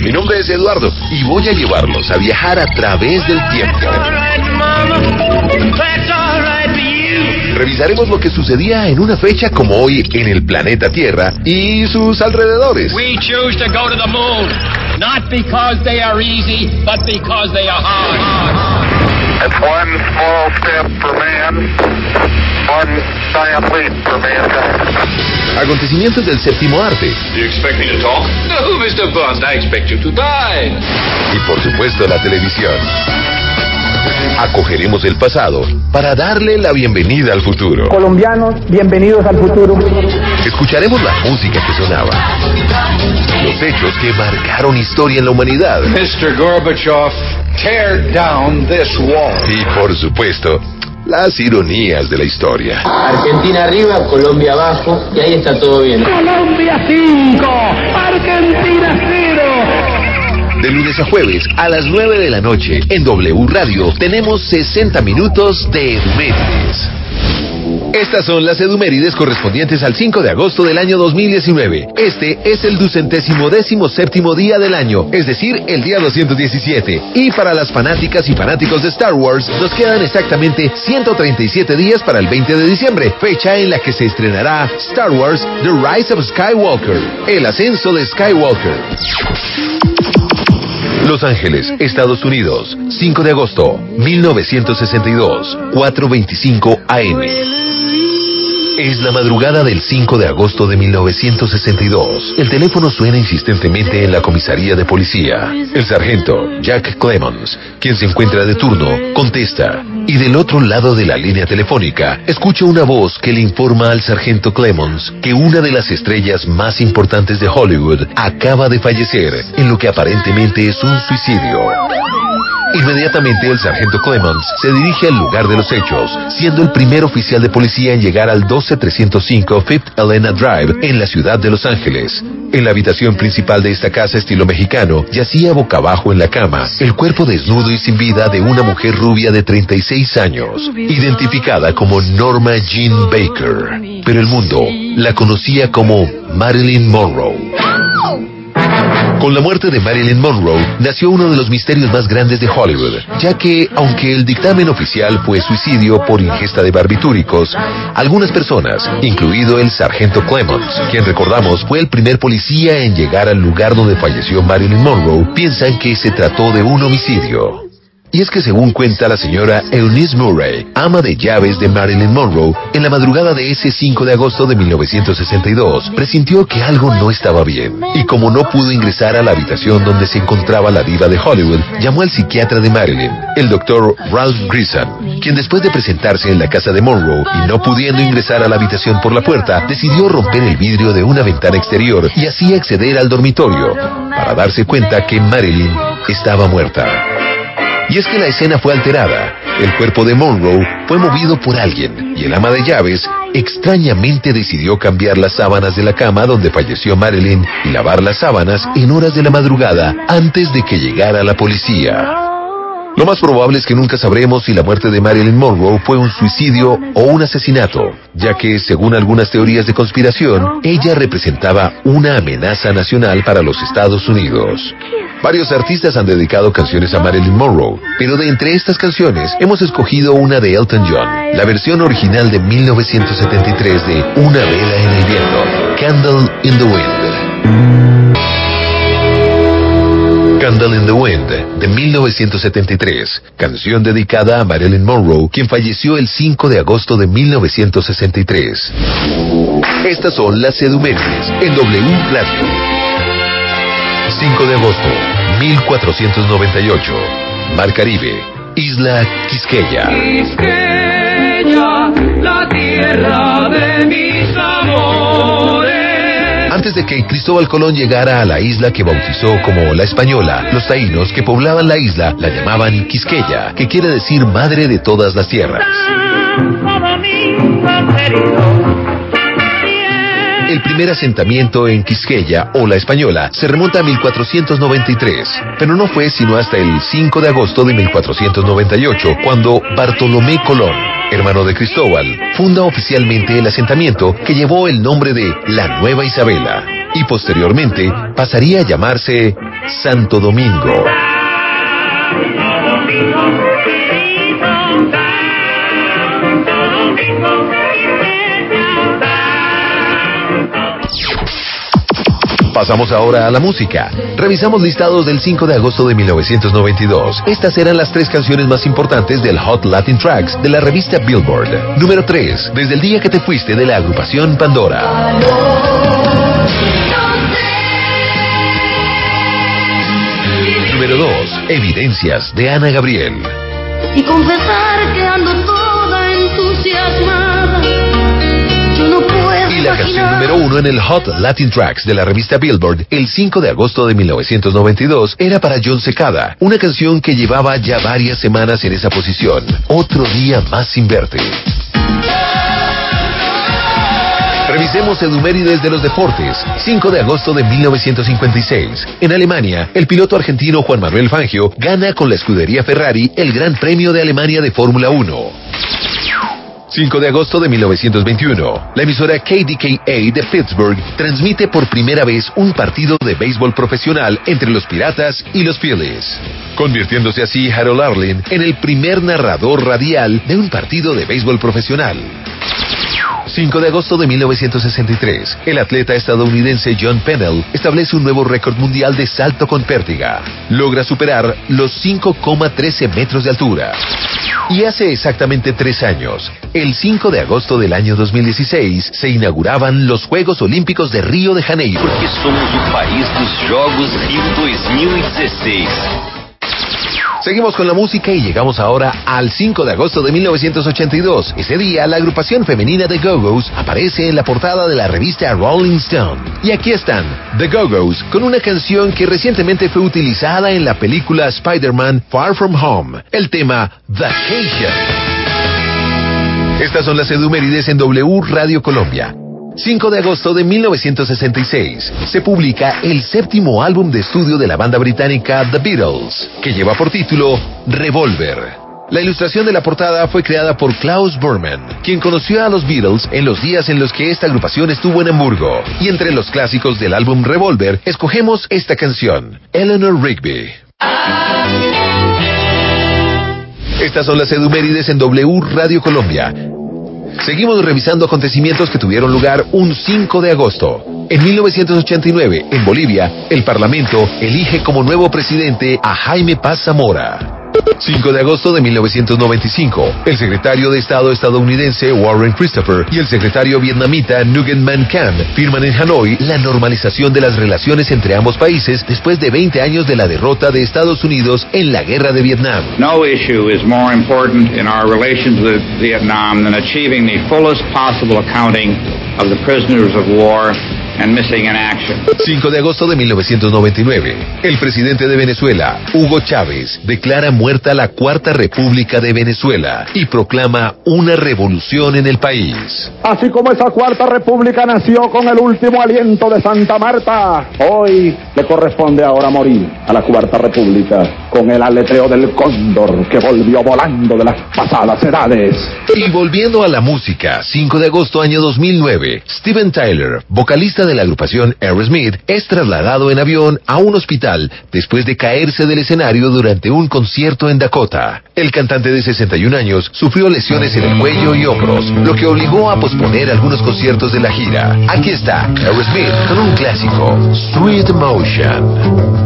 Mi nombre es Eduardo y voy a llevarlos a viajar a través del tiempo. Revisaremos lo que sucedía en una fecha como hoy en el planeta Tierra y sus alrededores. We choose to go to the moon, not because they are easy, but because they are hard. It's one small step for man, one giant leap for mankind. Acontecimientos del séptimo arte. Do you expect me to talk? No, Mr. Bond, I expect you to die. Y por supuesto la televisión. Acogeremos el pasado para darle la bienvenida al futuro. Colombianos, bienvenidos al futuro. Escucharemos la música que sonaba, los hechos que marcaron historia en la humanidad. Mr. Gorbachev, tear down this wall. Y por supuesto, las ironías de la historia. Argentina arriba, Colombia abajo, y ahí está todo bien. Colombia 5, Argentina 0. De lunes a jueves, a las 9 de la noche, en W Radio, tenemos 60 minutos de Edumérides. Estas son las Edumérides correspondientes al 5 de agosto del año 2019. Este es el 217º día del año, es decir, el día 217. Y para las fanáticas y fanáticos de Star Wars, nos quedan exactamente 137 días para el 20 de diciembre, fecha en la que se estrenará Star Wars The Rise of Skywalker, el ascenso de Skywalker. Los Ángeles, Estados Unidos, 5 de agosto, 1962, 4:25 AM. Es la madrugada del 5 de agosto de 1962. El teléfono suena insistentemente en la comisaría de policía. El sargento, Jack Clemons, quien se encuentra de turno, contesta. Y del otro lado de la línea telefónica, escucha una voz que le informa al sargento Clemons que una de las estrellas más importantes de Hollywood acaba de fallecer en lo que aparentemente es un suicidio. Inmediatamente el sargento Clemons se dirige al lugar de los hechos, siendo el primer oficial de policía en llegar al 12305 Fifth Helena Drive en la ciudad de Los Ángeles. En la habitación principal de esta casa estilo mexicano, yacía boca abajo en la cama, el cuerpo desnudo y sin vida de una mujer rubia de 36 años, identificada como Norma Jean Baker. Pero el mundo la conocía como Marilyn Monroe. Con la muerte de Marilyn Monroe, nació uno de los misterios más grandes de Hollywood, ya que, aunque el dictamen oficial fue suicidio por ingesta de barbitúricos, algunas personas, incluido el sargento Clemons, quien recordamos fue el primer policía en llegar al lugar donde falleció Marilyn Monroe, piensan que se trató de un homicidio. Y es que según cuenta la señora Eunice Murray, ama de llaves de Marilyn Monroe, en la madrugada de ese 5 de agosto de 1962, presintió que algo no estaba bien. Y como no pudo ingresar a la habitación donde se encontraba la diva de Hollywood, llamó al psiquiatra de Marilyn, el doctor Ralph Grison, quien después de presentarse en la casa de Monroe y no pudiendo ingresar a la habitación por la puerta, decidió romper el vidrio de una ventana exterior y así acceder al dormitorio, para darse cuenta que Marilyn estaba muerta. Y es que la escena fue alterada. El cuerpo de Monroe fue movido por alguien y el ama de llaves extrañamente decidió cambiar las sábanas de la cama donde falleció Marilyn y lavar las sábanas en horas de la madrugada antes de que llegara la policía. Lo más probable es que nunca sabremos si la muerte de Marilyn Monroe fue un suicidio o un asesinato, ya que, según algunas teorías de conspiración, ella representaba una amenaza nacional para los Estados Unidos. Varios artistas han dedicado canciones a Marilyn Monroe, pero de entre estas canciones hemos escogido una de Elton John, la versión original de 1973 de Una vela en el viento, Candle in the Wind. Candle in the Wind, de 1973, canción dedicada a Marilyn Monroe, quien falleció el 5 de agosto de 1963. Estas son las Edumérides en W Radio. 5 de agosto, 1498, Mar Caribe, Isla Quisqueya. Quisqueya, la tierra de mis amores. Antes de que Cristóbal Colón llegara a la isla que bautizó como La Española, los taínos que poblaban la isla la llamaban Quisqueya, que quiere decir madre de todas las tierras. El primer asentamiento en Quisqueya, o La Española, se remonta a 1493, pero no fue sino hasta el 5 de agosto de 1498, cuando Bartolomé Colón, hermano de Cristóbal, funda oficialmente el asentamiento que llevó el nombre de La Nueva Isabela y posteriormente pasaría a llamarse Santo Domingo. Pasamos ahora a la música. Revisamos listados del 5 de agosto de 1992. Estas eran las 3 canciones más importantes del Hot Latin Tracks de la revista Billboard. Número 3, Desde el día que te fuiste, de la agrupación Pandora. Número 2, Evidencias, de Ana Gabriel. Y confesar que ando toda entusiasmada. Yo no puedo Y la canción imaginar. número 1 en el Hot Latin Tracks de la revista Billboard el 5 de agosto de 1992 era para John Secada, una canción que llevaba ya varias semanas en esa posición. Otro día más sin verte. Revisemos edumérides de los deportes. 5 de agosto de 1956. En Alemania, el piloto argentino Juan Manuel Fangio gana con la escudería Ferrari el Gran Premio de Alemania de Fórmula 1. 5 de agosto de 1921. La emisora KDKA de Pittsburgh transmite por primera vez un partido de béisbol profesional entre los Piratas y los Phillies, convirtiéndose así Harold Arlen en el primer narrador radial de un partido de béisbol profesional. 5 de agosto de 1963. El atleta estadounidense John Pennell establece un nuevo récord mundial de salto con pértiga. Logra superar los 5,13 metros de altura. Y hace exactamente 3 años, el 5 de agosto del año 2016, se inauguraban los Juegos Olímpicos de Río de Janeiro. Porque somos o país dos Jogos Rio 2016. Seguimos con la música y llegamos ahora al 5 de agosto de 1982. Ese día, la agrupación femenina The Go-Go's aparece en la portada de la revista Rolling Stone. Y aquí están, The Go-Go's, con una canción que recientemente fue utilizada en la película Spider-Man Far From Home, el tema Vacation. Estas son las edumérides en W Radio Colombia. 5 de agosto de 1966, se publica el 7º álbum de estudio de la banda británica The Beatles, que lleva por título Revolver. La ilustración de la portada fue creada por Klaus Burman, quien conoció a los Beatles en los días en los que esta agrupación estuvo en Hamburgo. Y entre los clásicos del álbum Revolver, escogemos esta canción, Eleanor Rigby. Estas son las edumérides en W Radio Colombia. Seguimos revisando acontecimientos que tuvieron lugar un 5 de agosto. En 1989, en Bolivia, el Parlamento elige como nuevo presidente a Jaime Paz Zamora. 5 de agosto de 1995, el secretario de Estado estadounidense Warren Christopher y el secretario vietnamita Nguyen Van Cam firman en Hanoi la normalización de las relaciones entre ambos países después de 20 años de la derrota de Estados Unidos en la Guerra de Vietnam. No issue is more important in our relations with Vietnam than achieving the fullest possible accounting of the prisoners of war and missing in action. 5 de agosto de 1999, el presidente de Venezuela, Hugo Chávez, declara muerta la Cuarta República de Venezuela y proclama una revolución en el país. Así como esa Cuarta República nació con el último aliento de Santa Marta, hoy le corresponde ahora morir a la Cuarta República con el aletreo del cóndor que volvió volando de las pasadas edades. Y volviendo a la música, 5 de agosto año 2009, Steven Tyler, vocalista de la agrupación Aerosmith, es trasladado en avión a un hospital después de caerse del escenario durante un concierto en Dakota. El cantante de 61 años sufrió lesiones en el cuello y hombros, lo que obligó a posponer algunos conciertos de la gira. Aquí está Aerosmith con un clásico, Sweet Emotion.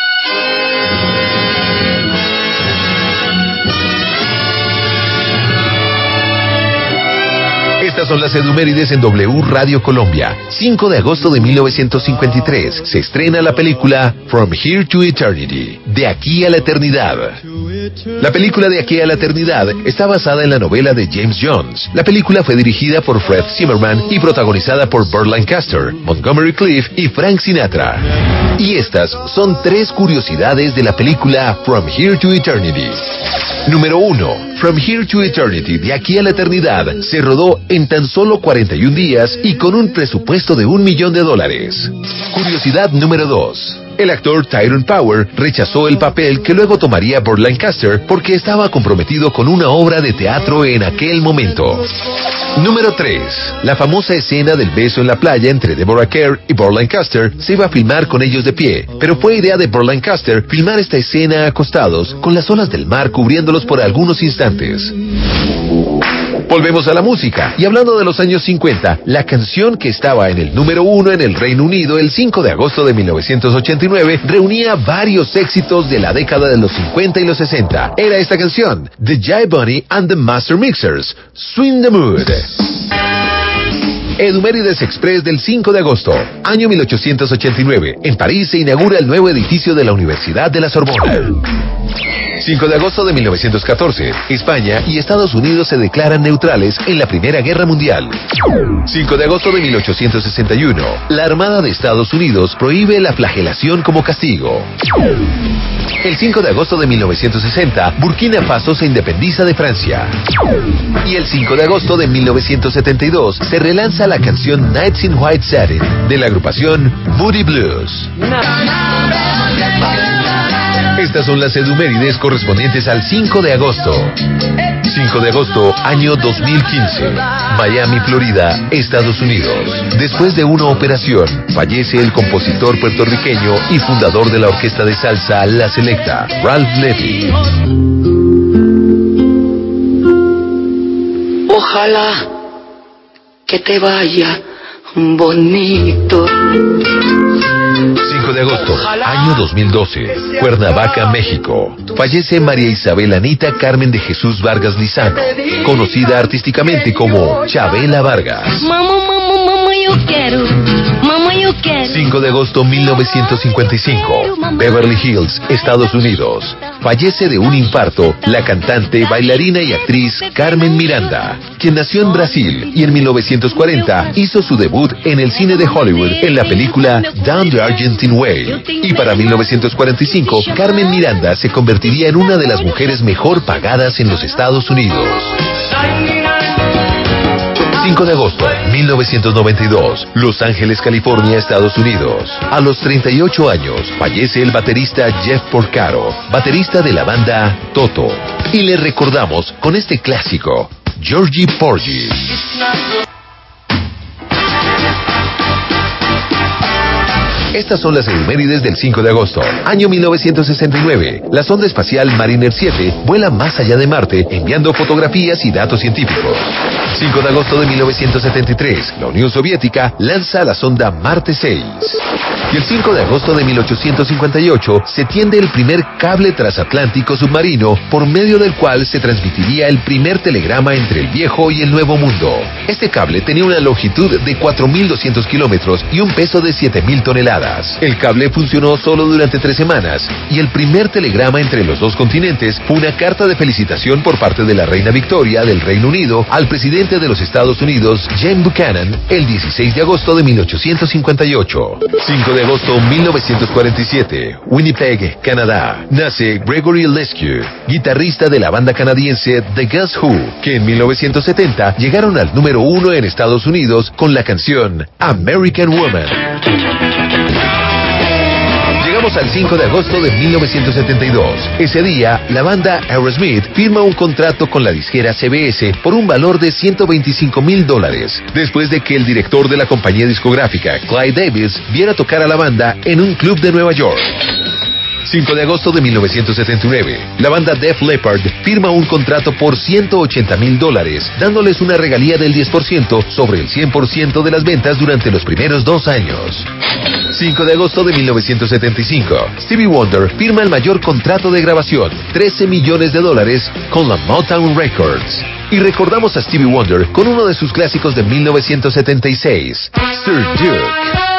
Estas son las edumérides en W Radio Colombia. 5 de agosto de 1953 se estrena la película From Here to Eternity, De aquí a la eternidad. La película De aquí a la eternidad está basada en la novela de James Jones. La película fue dirigida por Fred Zimmerman y protagonizada por Burt Lancaster, Montgomery Clift y Frank Sinatra. Y estas son 3 curiosidades de la película From Here to Eternity. Número 1. From Here to Eternity, De aquí a la eternidad, se rodó en tan solo 41 días y con un presupuesto de $1 millón. Curiosidad número 2. El actor Tyrone Power rechazó el papel que luego tomaría por Lancaster porque estaba comprometido con una obra de teatro en aquel momento. Número 3. La famosa escena del beso en la playa entre Deborah Kerr y Burt Lancaster se iba a filmar con ellos de pie, pero fue idea de Burt Lancaster filmar esta escena acostados, con las olas del mar cubriéndolos por algunos instantes. Volvemos a la música, y hablando de los años 50, la canción que estaba en el número 1 en el Reino Unido el 5 de agosto de 1989 reunía varios éxitos de la década de los 50 y los 60. Era esta canción, The Jive Bunny and the Master Mixers, Swing the Mood. Edumérides Express del 5 de agosto, año 1889. En París se inaugura el nuevo edificio de la Universidad de la Sorbona. 5 de agosto de 1914. España y Estados Unidos se declaran neutrales en la Primera Guerra Mundial. 5 de agosto de 1861. La Armada de Estados Unidos prohíbe la flagelación como castigo. El 5 de agosto de 1960, Burkina Faso se independiza de Francia. Y el 5 de agosto de 1972 se relanza la canción Nights in White Satin de la agrupación Moody Blues. Estas son las edumérides correspondientes al 5 de agosto. 5 de agosto, año 2015. Miami, Florida, Estados Unidos. Después de una operación, fallece el compositor puertorriqueño y fundador de la orquesta de salsa La Selecta, Ralph Levy. Ojalá que te vaya bonito. 5 de agosto, año 2012, Cuernavaca, México. Fallece María Isabel Anita Carmen de Jesús Vargas Lizano, conocida artísticamente como Chabela Vargas. Mamá, yo quiero. 5 de agosto 1955, Beverly Hills, Estados Unidos. Fallece de un infarto la cantante, bailarina y actriz Carmen Miranda, quien nació en Brasil y en 1940 hizo su debut en el cine de Hollywood en la película Down the Argentine Way. Y para 1945, Carmen Miranda se convertiría en una de las mujeres mejor pagadas en los Estados Unidos. 5 de agosto, 1992, Los Ángeles, California, Estados Unidos. A los 38 años, fallece el baterista Jeff Porcaro, baterista de la banda Toto. Y le recordamos con este clásico, Georgie Porgy. Estas son las efemérides del 5 de agosto, año 1969. La sonda espacial Mariner 7 vuela más allá de Marte, enviando fotografías y datos científicos. 5 de agosto de 1973, la Unión Soviética lanza la sonda Marte 6. Y el 5 de agosto de 1858 se tiende el primer cable transatlántico submarino, por medio del cual se transmitiría el primer telegrama entre el viejo y el nuevo mundo. Este cable tenía una longitud de 4.200 kilómetros y un peso de 7.000 toneladas. El cable funcionó solo durante 3 semanas, y el primer telegrama entre los dos continentes fue una carta de felicitación por parte de la reina Victoria del Reino Unido al presidente de los Estados Unidos, James Buchanan, el 16 de agosto de 1858. 5 de agosto 1947, Winnipeg, Canadá. Nace Gregory Lescue, guitarrista de la banda canadiense The Guess Who, que en 1970 llegaron al número 1 en Estados Unidos con la canción American Woman. Llegamos al 5 de agosto de 1972. Ese día, la banda Aerosmith firma un contrato con la disquera CBS por un valor de $125,000, después de que el director de la compañía discográfica, Clyde Davis, viera tocar a la banda en un club de Nueva York. 5 de agosto de 1979, la banda Def Leppard firma un contrato por $180,000, dándoles una regalía del 10% sobre el 100% de las ventas durante los primeros 2 años. 5 de agosto de 1975, Stevie Wonder firma el mayor contrato de grabación, $13 millones con la Motown Records. Y recordamos a Stevie Wonder con uno de sus clásicos de 1976, Sir Duke.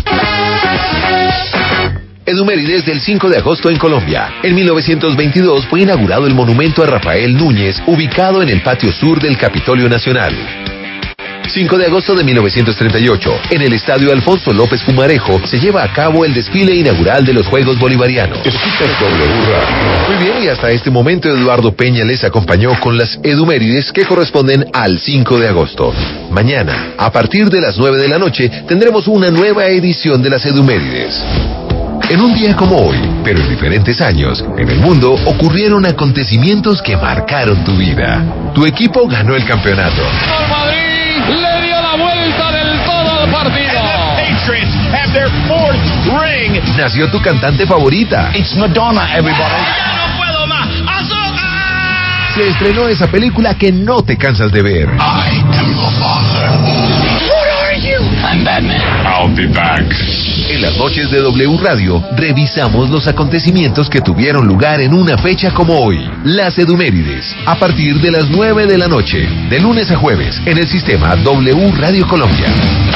Edumérides del 5 de agosto en Colombia. En 1922 fue inaugurado el monumento a Rafael Núñez, ubicado en el patio sur del Capitolio Nacional. 5 de agosto de 1938, en el Estadio Alfonso López Pumarejo, se lleva a cabo el desfile inaugural de los Juegos Bolivarianos. Muy bien, y hasta este momento Eduardo Peña les acompañó con las edumérides que corresponden al 5 de agosto. Mañana, a partir de las 9 de la noche, tendremos una nueva edición de las edumérides. En un día como hoy, pero en diferentes años, en el mundo ocurrieron acontecimientos que marcaron tu vida. Tu equipo ganó el campeonato. El Madrid le dio la vuelta del todo al partido. Patriots have their fourth ring. Nació tu cantante favorita. It's Madonna, everybody. ¡Ya no puedo más! ¡Azúcar! Se estrenó esa película que no te cansas de ver. I am your father. What are you? I'm Batman. I'll be back. En las noches de W Radio, revisamos los acontecimientos que tuvieron lugar en una fecha como hoy. Las Edumérides, a partir de las 9 de la noche, de lunes a jueves, en el sistema W Radio Colombia.